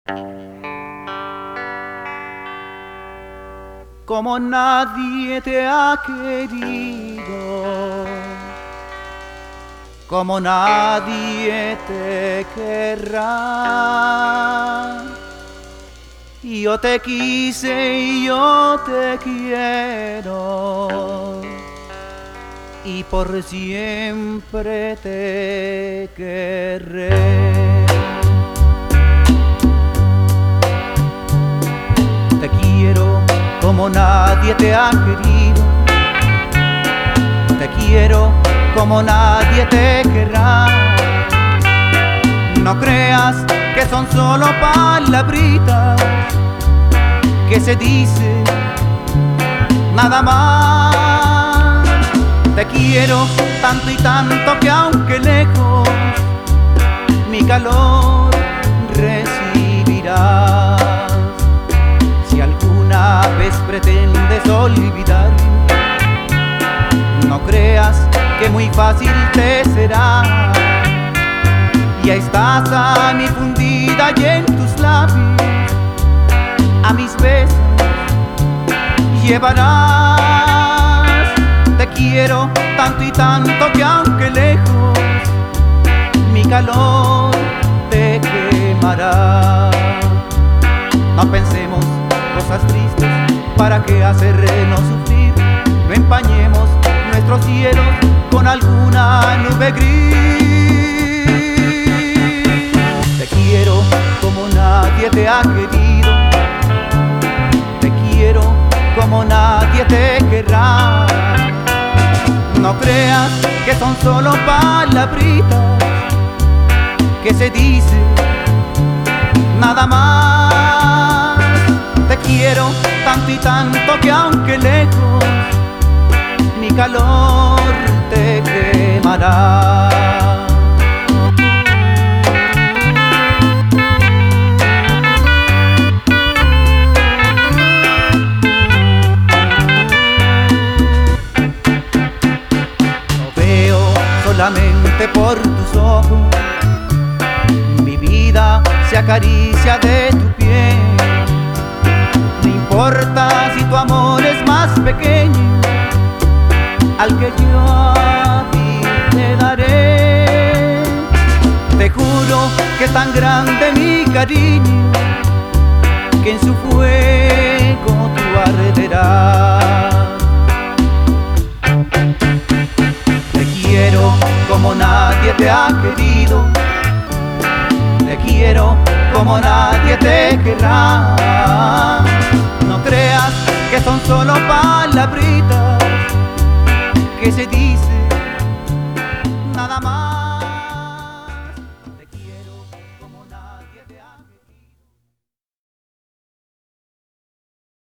Como nadie te ha querido, como nadie te querrá. Yo te quise y yo te quiero, y por siempre te querré. Te quiero como nadie te ha querido, te quiero como nadie te querrá. No creas que son solo palabritas que se dicen nada más. Te quiero tanto y tanto que aunque lejos mi calor recibirás. Si alguna vez pretendes olvidar, no creas que muy fácil te será. Ya estás a mi fundida y en tus labios a mis besos llevarás. Te quiero tanto y tanto que aunque lejos mi calor te quemará. No pensemos cosas tristes, ¿para qué hacernos sufrir? No empañemos nuestros cielos con alguna nube gris. Te quiero como nadie te ha querido, te quiero como nadie te querrá. No creas que son solo palabritas que se dicen nada más. Te quiero tanto y tanto que aunque lejos mi calor te quemará. Lo veo solamente por tus ojos, mi vida se acaricia de tu piel. No importa si tu amor es más pequeño al que yo a ti te daré. Te juro que es tan grande mi cariño que en su fuego tú arderás. Te quiero como nadie te ha querido, te quiero como nadie te querrá. No creas que son solo palabritas que se dice nada más.